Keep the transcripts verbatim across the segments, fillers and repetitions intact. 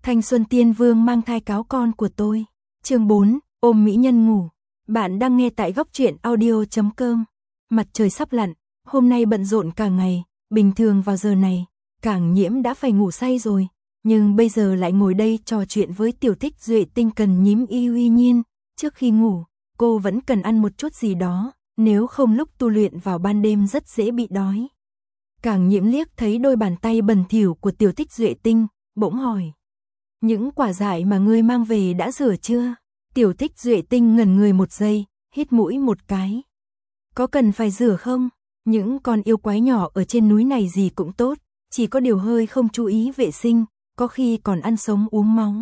Thanh Xuân Tiên Vương mang thai cáo con của tôi. Chương bốn, ôm mỹ nhân ngủ. Bạn đang nghe tại góc truyện audio chấm com. Mặt trời sắp lặn, hôm nay bận rộn cả ngày, bình thường vào giờ này, Cảng Nhiễm đã phải ngủ say rồi, nhưng bây giờ lại ngồi đây trò chuyện với Tiểu Thích Duệ Tinh cần nhím y uy nhiên, trước khi ngủ, cô vẫn cần ăn một chút gì đó, nếu không lúc tu luyện vào ban đêm rất dễ bị đói. Cảng Nhiễm liếc thấy đôi bàn tay bẩn thỉu của Tiểu Thích Duệ Tinh, bỗng hỏi: "Những quả dại mà ngươi mang về đã rửa chưa?" Tiểu Thích Duệ Tinh ngẩn người một giây, hít mũi một cái. "Có cần phải rửa không? Những con yêu quái nhỏ ở trên núi này gì cũng tốt, chỉ có điều hơi không chú ý vệ sinh, có khi còn ăn sống uống máu.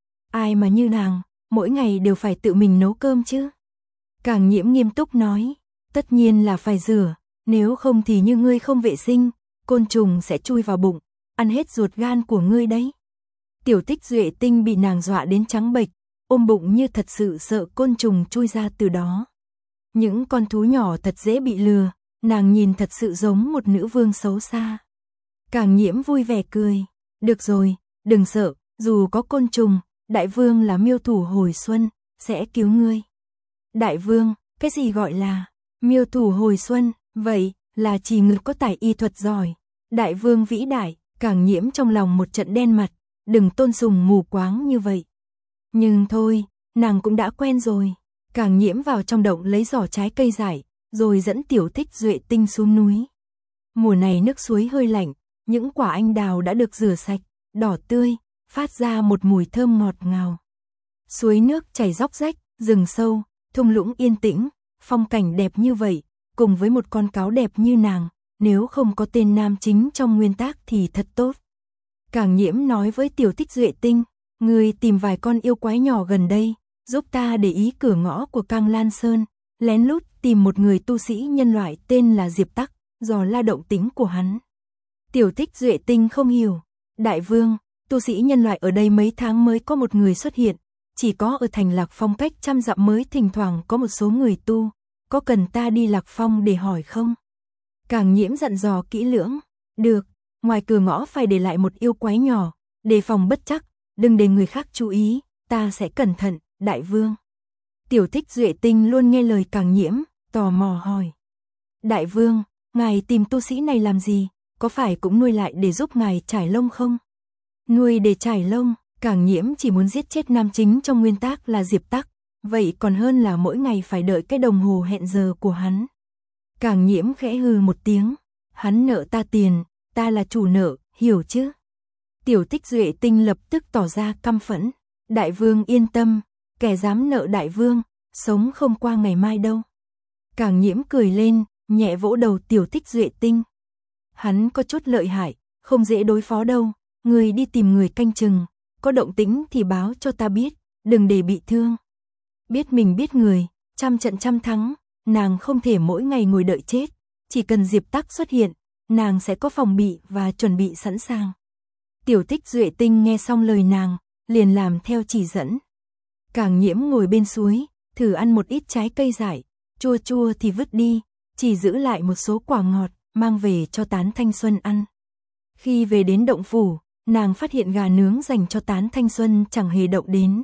Ai mà như nàng, mỗi ngày đều phải tự mình nấu cơm chứ?" Cảng Nhiễm nghiêm túc nói: "Tất nhiên là phải rửa, nếu không thì như ngươi không vệ sinh, côn trùng sẽ chui vào bụng, ăn hết ruột gan của ngươi đấy." Tiểu Thích Duệ Tinh bị nàng dọa đến trắng bệch, ôm bụng như thật sự sợ côn trùng chui ra từ đó. Những con thú nhỏ thật dễ bị lừa, nàng nhìn thật sự giống một nữ vương xấu xa. Cảng Nhiễm vui vẻ cười: "Được rồi, đừng sợ, dù có côn trùng, đại vương là miêu thủ hồi xuân, sẽ cứu ngươi." Đại vương, cái gì gọi là miêu thủ hồi xuân? Vậy là chỉ người có tài y thuật giỏi. Đại vương vĩ đại. Cảng Nhiễm trong lòng một trận đen mặt, đừng tôn sùng mù quáng như vậy. Nhưng thôi, nàng cũng đã quen rồi. Cảng Nhiễm vào trong động lấy giỏ trái cây dại, rồi dẫn Tiểu Thích Duệ Tinh xuống núi. Mùa này nước suối hơi lạnh, những quả anh đào đã được rửa sạch, đỏ tươi, phát ra một mùi thơm ngọt ngào. Suối nước chảy róc rách, rừng sâu, thung lũng yên tĩnh, phong cảnh đẹp như vậy, cùng với một con cáo đẹp như nàng, nếu không có tên nam chính trong nguyên tác thì thật tốt. Cảng Nhiễm nói với Tiểu Thích Duệ Tinh: "Ngươi tìm vài con yêu quái nhỏ gần đây, giúp ta để ý cửa ngõ của Cang Lan Sơn, lén lút tìm một người tu sĩ nhân loại tên là Diệp Tắc, dò la động tính của hắn." Tiểu Thích Duệ Tinh không hiểu: "Đại vương, tu sĩ nhân loại ở đây mấy tháng mới có một người xuất hiện, chỉ có ở thành Lạc Phong cách trăm dặm mới thỉnh thoảng có một số người tu, có cần ta đi Lạc Phong để hỏi không?" Cảng Nhiễm dặn dò kỹ lưỡng: "Được, ngoài cửa ngõ phải để lại một yêu quái nhỏ, đề phòng bất trắc, đừng để người khác chú ý, ta sẽ cẩn thận, đại vương." Tiểu Thích Duệ Tinh luôn nghe lời Cảng Nhiễm, tò mò hỏi: "Đại vương, ngài tìm tu sĩ này làm gì, có phải cũng nuôi lại để giúp ngài trải lông không?" "Nuôi để trải lông?" Cảng Nhiễm chỉ muốn giết chết nam chính trong nguyên tác là Diệp Tắc, vậy còn hơn là mỗi ngày phải đợi cái đồng hồ hẹn giờ của hắn. Cảng Nhiễm khẽ hừ một tiếng: "Hắn nợ ta tiền, ta là chủ nợ, hiểu chứ?" Tiểu Thích Duệ Tinh lập tức tỏ ra căm phẫn: "Đại vương yên tâm, kẻ dám nợ đại vương, sống không qua ngày mai đâu." Cảng Nhiễm cười lên, nhẹ vỗ đầu Tiểu Thích Duệ Tinh: "Hắn có chút lợi hại, không dễ đối phó đâu, người đi tìm người canh chừng, có động tĩnh thì báo cho ta biết, đừng để bị thương." Biết mình biết người, trăm trận trăm thắng, nàng không thể mỗi ngày ngồi đợi chết, chỉ cần Diệp Tắc xuất hiện, nàng sẽ có phòng bị và chuẩn bị sẵn sàng. Tiểu Thích Duệ Tinh nghe xong lời nàng, liền làm theo chỉ dẫn. Cảng Nhiễm ngồi bên suối, thử ăn một ít trái cây dại, chua chua thì vứt đi, chỉ giữ lại một số quả ngọt, mang về cho Tán Thanh Xuân ăn. Khi về đến động phủ, nàng phát hiện gà nướng dành cho Tán Thanh Xuân chẳng hề động đến.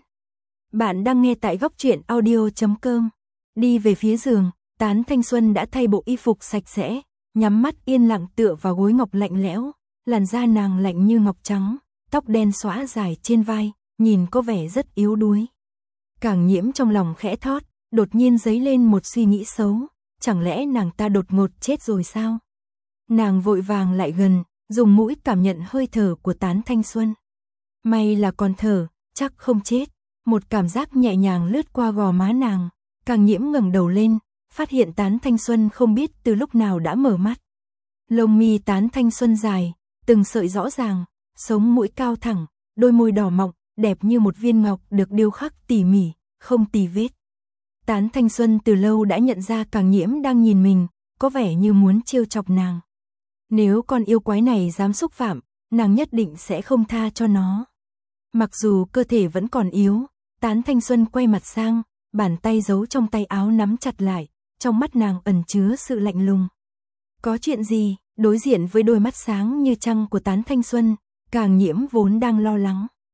Bạn đang nghe tại góc truyện audio chấm com. Đi về phía giường, Tán Thanh Xuân đã thay bộ y phục sạch sẽ, nhắm mắt yên lặng tựa vào gối ngọc lạnh lẽo, làn da nàng lạnh như ngọc trắng, tóc đen xõa dài trên vai, nhìn có vẻ rất yếu đuối. Cảng Nhiễm trong lòng khẽ thót, đột nhiên dấy lên một suy nghĩ xấu, chẳng lẽ nàng ta đột ngột chết rồi sao? Nàng vội vàng lại gần, dùng mũi cảm nhận hơi thở của Tán Thanh Xuân. May là còn thở, chắc không chết. Một cảm giác nhẹ nhàng lướt qua gò má nàng, Cảng Nhiễm ngẩng đầu lên, phát hiện Tán Thanh Xuân không biết từ lúc nào đã mở mắt. Lông mi Tán Thanh Xuân dài, từng sợi rõ ràng, sống mũi cao thẳng, đôi môi đỏ mọng, đẹp như một viên ngọc được điêu khắc tỉ mỉ, không tì vết. Tán Thanh Xuân từ lâu đã nhận ra Cảng Nhiễm đang nhìn mình, có vẻ như muốn trêu chọc nàng. Nếu con yêu quái này dám xúc phạm, nàng nhất định sẽ không tha cho nó. Mặc dù cơ thể vẫn còn yếu, Tán Thanh Xuân quay mặt sang, bàn tay giấu trong tay áo nắm chặt lại, trong mắt nàng ẩn chứa sự lạnh lùng. "Có chuyện gì?" Đối diện với đôi mắt sáng như trăng của Tán Thanh Xuân, Cảng Nhiễm vốn đang lo lắng.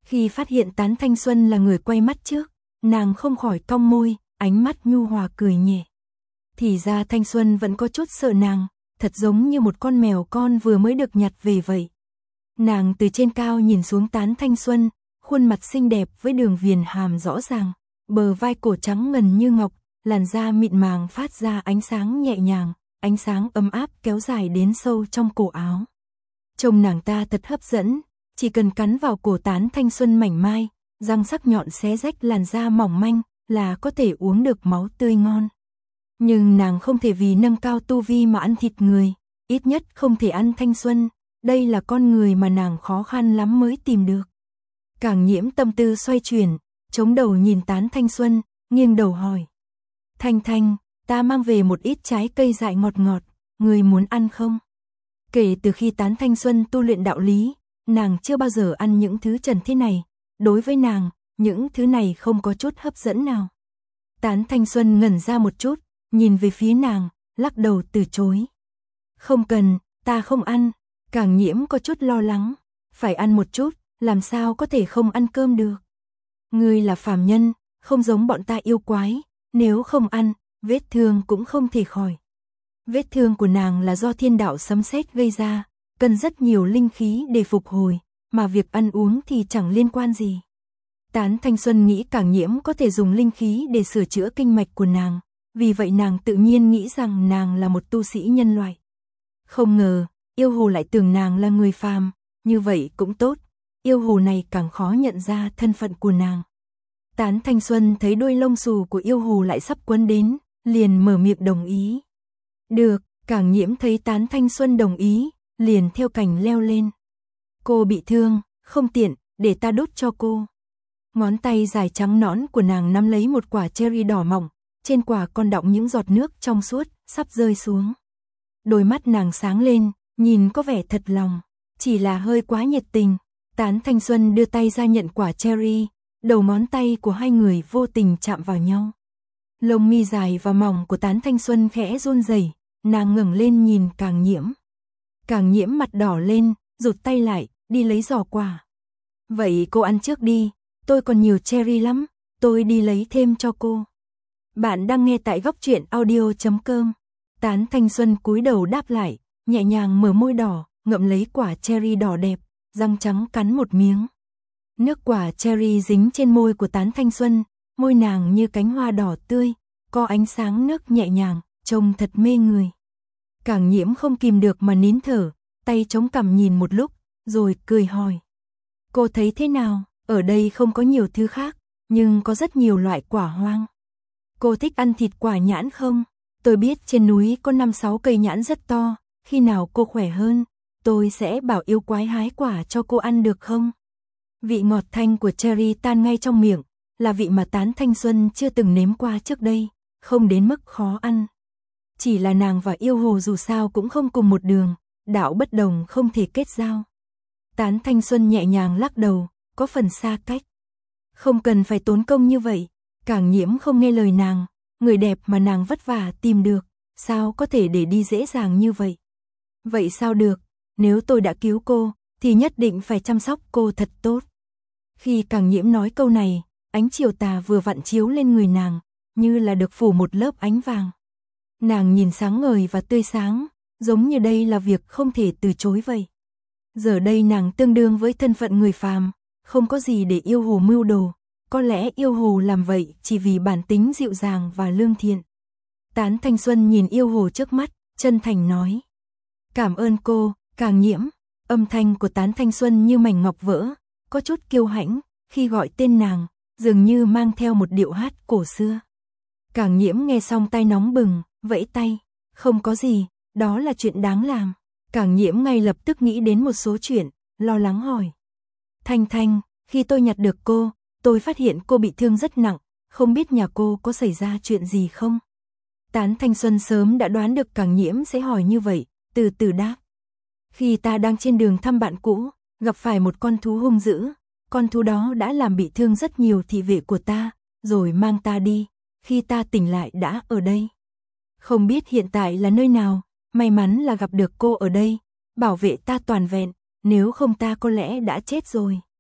Khi phát hiện Tán Thanh Xuân là người quay mắt trước, nàng không khỏi cong môi, ánh mắt nhu hòa cười nhẹ. Thì ra Thanh Xuân vẫn có chút sợ nàng, thật giống như một con mèo con vừa mới được nhặt về vậy. Nàng từ trên cao nhìn xuống Tán Thanh Xuân, khuôn mặt xinh đẹp với đường viền hàm rõ ràng, bờ vai cổ trắng ngần như ngọc, làn da mịn màng phát ra ánh sáng nhẹ nhàng, ánh sáng ấm áp kéo dài đến sâu trong cổ áo. Trông nàng ta thật hấp dẫn, chỉ cần cắn vào cổ Tán Thanh Xuân mảnh mai, răng sắc nhọn xé rách làn da mỏng manh là có thể uống được máu tươi ngon. Nhưng nàng không thể vì nâng cao tu vi mà ăn thịt người, ít nhất không thể ăn Thanh Xuân, đây là con người mà nàng khó khăn lắm mới tìm được. Càng Nhiễm tâm tư xoay chuyển, chống đầu nhìn Tán Thanh Xuân, nghiêng đầu hỏi. Thanh Thanh, ta mang về một ít trái cây dại ngọt ngọt, người muốn ăn không? Kể từ khi Tán Thanh Xuân tu luyện đạo lý, nàng chưa bao giờ ăn những thứ trần thế này, đối với nàng, những thứ này không có chút hấp dẫn nào. Tán Thanh Xuân ngẩn ra một chút, nhìn về phía nàng, lắc đầu từ chối. Không cần, ta không ăn. Càng Nhiễm có chút lo lắng, phải ăn một chút, làm sao có thể không ăn cơm được. Ngươi là phàm nhân, không giống bọn ta yêu quái, nếu không ăn, vết thương cũng không thể khỏi. Vết thương của nàng là do thiên đạo sấm sét gây ra, cần rất nhiều linh khí để phục hồi, mà việc ăn uống thì chẳng liên quan gì. Tán Thanh Xuân nghĩ Càng Nhiễm có thể dùng linh khí để sửa chữa kinh mạch của nàng, vì vậy nàng tự nhiên nghĩ rằng nàng là một tu sĩ nhân loại. Không ngờ, yêu hồ lại tưởng nàng là người phàm, như vậy cũng tốt, yêu hồ này càng khó nhận ra thân phận của nàng. Tán Thanh Xuân thấy đôi lông xù của yêu hồ lại sắp quấn đến, liền mở miệng đồng ý. Được, Càng Nhiễm thấy Tán Thanh Xuân đồng ý, liền theo cành leo lên. Cô bị thương, không tiện, để ta đốt cho cô. Ngón tay dài trắng nõn của nàng nắm lấy một quả cherry đỏ mỏng, trên quả còn đọng những giọt nước trong suốt, sắp rơi xuống. Đôi mắt nàng sáng lên, nhìn có vẻ thật lòng, chỉ là hơi quá nhiệt tình. Tán Thanh Xuân đưa tay ra nhận quả cherry, đầu ngón tay của hai người vô tình chạm vào nhau. Lông mi dài và mỏng của Tán Thanh Xuân khẽ run rẩy, nàng ngẩng lên nhìn Càng Nhiễm. Càng Nhiễm mặt đỏ lên, rụt tay lại, đi lấy giỏ quả. Vậy cô ăn trước đi, tôi còn nhiều cherry lắm, tôi đi lấy thêm cho cô. Bạn đang nghe tại góc truyện audio chấm com. Tán Thanh Xuân cúi đầu đáp lại, nhẹ nhàng mở môi đỏ, ngậm lấy quả cherry đỏ đẹp, răng trắng cắn một miếng. Nước quả cherry dính trên môi của Tán Thanh Xuân, môi nàng như cánh hoa đỏ tươi, có ánh sáng nước nhẹ nhàng, trông thật mê người. Càng Nhiễm không kìm được mà nín thở, tay chống cằm nhìn một lúc, rồi cười hỏi. Cô thấy thế nào, ở đây không có nhiều thứ khác, nhưng có rất nhiều loại quả hoang. Cô thích ăn thịt quả nhãn không? Tôi biết trên núi có năm sáu cây nhãn rất to, khi nào cô khỏe hơn, tôi sẽ bảo yêu quái hái quả cho cô ăn được không? Vị ngọt thanh của cherry tan ngay trong miệng, là vị mà Tán Thanh Xuân chưa từng nếm qua trước đây, không đến mức khó ăn. Chỉ là nàng và yêu hồ dù sao cũng không cùng một đường, đạo bất đồng không thể kết giao. Tán Thanh Xuân nhẹ nhàng lắc đầu, có phần xa cách. Không cần phải tốn công như vậy, Càng Nhiễm không nghe lời nàng, người đẹp mà nàng vất vả tìm được, sao có thể để đi dễ dàng như vậy. Vậy sao được, nếu tôi đã cứu cô, thì nhất định phải chăm sóc cô thật tốt. Khi Càng Nhiễm nói câu này, ánh chiều tà vừa vặn chiếu lên người nàng, như là được phủ một lớp ánh vàng. Nàng nhìn sáng ngời và tươi sáng, giống như đây là việc không thể từ chối vậy. Giờ đây nàng tương đương với thân phận người phàm, không có gì để yêu hồ mưu đồ, có lẽ yêu hồ làm vậy chỉ vì bản tính dịu dàng và lương thiện. Tán Thanh Xuân nhìn yêu hồ trước mắt, chân thành nói. Cảm ơn cô, Càng Nhiễm. Âm thanh của Tán Thanh Xuân như mảnh ngọc vỡ, có chút kiêu hãnh, khi gọi tên nàng, dường như mang theo một điệu hát cổ xưa. Càng Nhiễm nghe xong tay nóng bừng, vẫy tay, không có gì, đó là chuyện đáng làm. Càng Nhiễm ngay lập tức nghĩ đến một số chuyện, lo lắng hỏi. Thanh Thanh, khi tôi nhặt được cô, tôi phát hiện cô bị thương rất nặng, không biết nhà cô có xảy ra chuyện gì không? Tán Thanh Xuân sớm đã đoán được Càng Nhiễm sẽ hỏi như vậy, từ từ đáp. Khi ta đang trên đường thăm bạn cũ, gặp phải một con thú hung dữ, con thú đó đã làm bị thương rất nhiều thị vệ của ta, rồi mang ta đi, khi ta tỉnh lại đã ở đây. Không biết hiện tại là nơi nào, may mắn là gặp được cô ở đây, bảo vệ ta toàn vẹn, nếu không ta có lẽ đã chết rồi.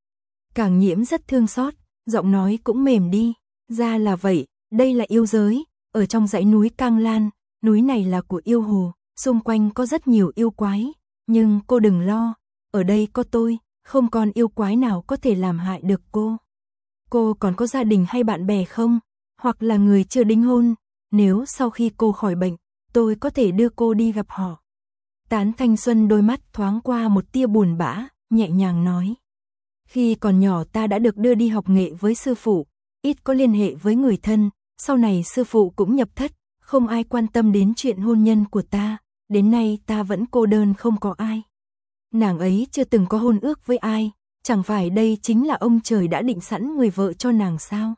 Càng Nhiễm rất thương xót, giọng nói cũng mềm đi. Ra là vậy, đây là yêu giới, ở trong dãy núi Cang Lan, núi này là của yêu hồ, xung quanh có rất nhiều yêu quái, nhưng cô đừng lo, ở đây có tôi, không còn yêu quái nào có thể làm hại được cô. Cô còn có gia đình hay bạn bè không? Hoặc là người chưa đính hôn, nếu sau khi cô khỏi bệnh, tôi có thể đưa cô đi gặp họ. Tán Thanh Xuân đôi mắt thoáng qua một tia buồn bã, nhẹ nhàng nói. Khi còn nhỏ ta đã được đưa đi học nghệ với sư phụ, ít có liên hệ với người thân, sau này sư phụ cũng nhập thất, không ai quan tâm đến chuyện hôn nhân của ta, đến nay ta vẫn cô đơn không có ai. Nàng ấy chưa từng có hôn ước với ai, chẳng phải đây chính là ông trời đã định sẵn người vợ cho nàng sao?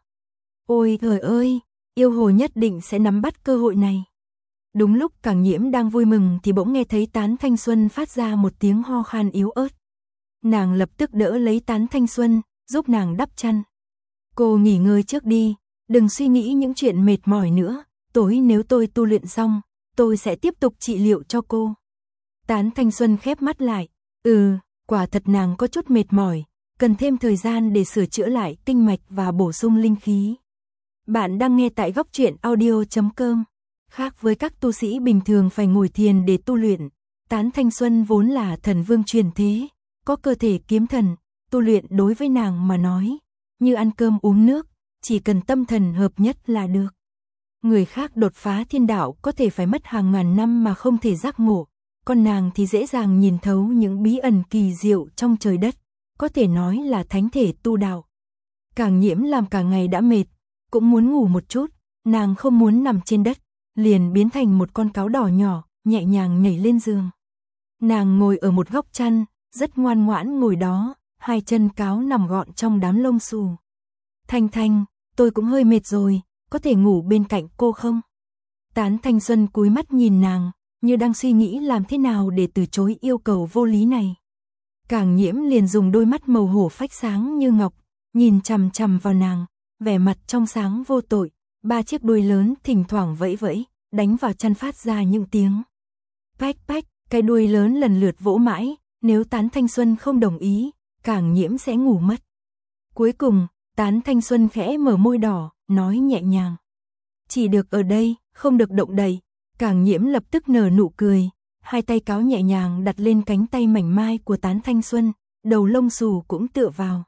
Ôi trời ơi, yêu hồ nhất định sẽ nắm bắt cơ hội này. Đúng lúc Càng Nhiễm đang vui mừng thì bỗng nghe thấy Tán Thanh Xuân phát ra một tiếng ho khan yếu ớt. Nàng lập tức đỡ lấy Tán Thanh Xuân, giúp nàng đắp chăn. Cô nghỉ ngơi trước đi, đừng suy nghĩ những chuyện mệt mỏi nữa, tối nếu tôi tu luyện xong, tôi sẽ tiếp tục trị liệu cho cô. Tán Thanh Xuân khép mắt lại, ừ, quả thật nàng có chút mệt mỏi, cần thêm thời gian để sửa chữa lại kinh mạch và bổ sung linh khí. Bạn đang nghe tại góc truyện audio chấm com. Khác với các tu sĩ bình thường phải ngồi thiền để tu luyện, Tán Thanh Xuân vốn là thần vương truyền thế, có cơ thể kiếm thần, tu luyện đối với nàng mà nói, như ăn cơm uống nước, chỉ cần tâm thần hợp nhất là được. Người khác đột phá thiên đạo có thể phải mất hàng ngàn năm mà không thể giác ngộ, còn nàng thì dễ dàng nhìn thấu những bí ẩn kỳ diệu trong trời đất, có thể nói là thánh thể tu đạo. Càng Nhiễm làm cả ngày đã mệt, cũng muốn ngủ một chút, nàng không muốn nằm trên đất, liền biến thành một con cáo đỏ nhỏ, nhẹ nhàng nhảy lên giường. Nàng ngồi ở một góc chăn, rất ngoan ngoãn ngồi đó, hai chân cáo nằm gọn trong đám lông xù. Thanh Thanh, tôi cũng hơi mệt rồi, có thể ngủ bên cạnh cô không? Tán Thanh Xuân cúi mắt nhìn nàng, như đang suy nghĩ làm thế nào để từ chối yêu cầu vô lý này. Càng Nhiễm liền dùng đôi mắt màu hổ phách sáng như ngọc, nhìn chằm chằm vào nàng, vẻ mặt trong sáng vô tội, ba chiếc đuôi lớn thỉnh thoảng vẫy vẫy, đánh vào chăn phát ra những tiếng. Pách pách, cái đuôi lớn lần lượt vỗ mãi, nếu Tán Thanh Xuân không đồng ý, Càng Nhiễm sẽ ngủ mất. Cuối cùng, Tán Thanh Xuân khẽ mở môi đỏ, nói nhẹ nhàng. Chỉ được ở đây, không được động đậy. Càng Nhiễm lập tức nở nụ cười, hai tay cáo nhẹ nhàng đặt lên cánh tay mảnh mai của Tán Thanh Xuân, đầu lông xù cũng tựa vào.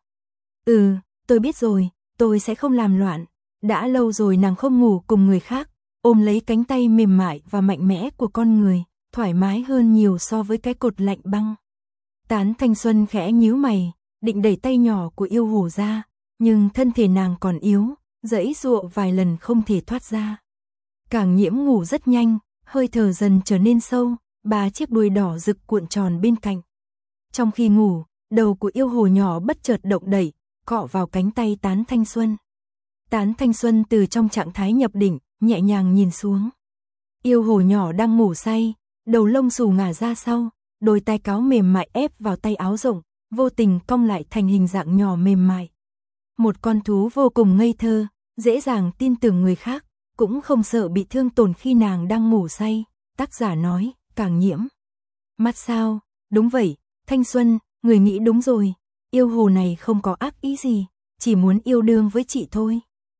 Ừ, tôi biết rồi, tôi sẽ không làm loạn. Đã lâu rồi nàng không ngủ cùng người khác, ôm lấy cánh tay mềm mại và mạnh mẽ của con người, thoải mái hơn nhiều so với cái cột lạnh băng. Tán Thanh Xuân khẽ nhíu mày, định đẩy tay nhỏ của yêu hồ ra, nhưng thân thể nàng còn yếu, giãy giụa vài lần không thể thoát ra. Càng Nhiễm ngủ rất nhanh, hơi thở dần trở nên sâu, ba chiếc đuôi đỏ rực cuộn tròn bên cạnh. Trong khi ngủ, đầu của yêu hồ nhỏ bất chợt động đẩy, cọ vào cánh tay Tán Thanh Xuân. Tán Thanh Xuân từ trong trạng thái nhập định, nhẹ nhàng nhìn xuống. Yêu hồ nhỏ đang ngủ say, đầu lông xù ngả ra sau, đôi tai cáo mềm mại ép vào tay áo rộng, vô tình cong lại thành hình dạng nhỏ mềm mại. Một con thú vô cùng ngây thơ, dễ dàng tin tưởng người khác, cũng không sợ bị thương tổn khi nàng đang ngủ say. Tác giả nói, Càng Nhiễm. Mắt sao? Đúng vậy, Thanh Xuân, người nghĩ đúng rồi, yêu hồ này không có ác ý gì, chỉ muốn yêu đương với chị thôi.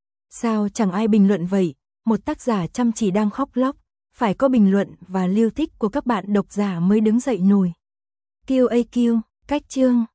Sao chẳng ai bình luận vậy? Một tác giả chăm chỉ đang khóc lóc, phải có bình luận và yêu thích của các bạn độc giả mới đứng dậy nổi. Q A Q, cách chương.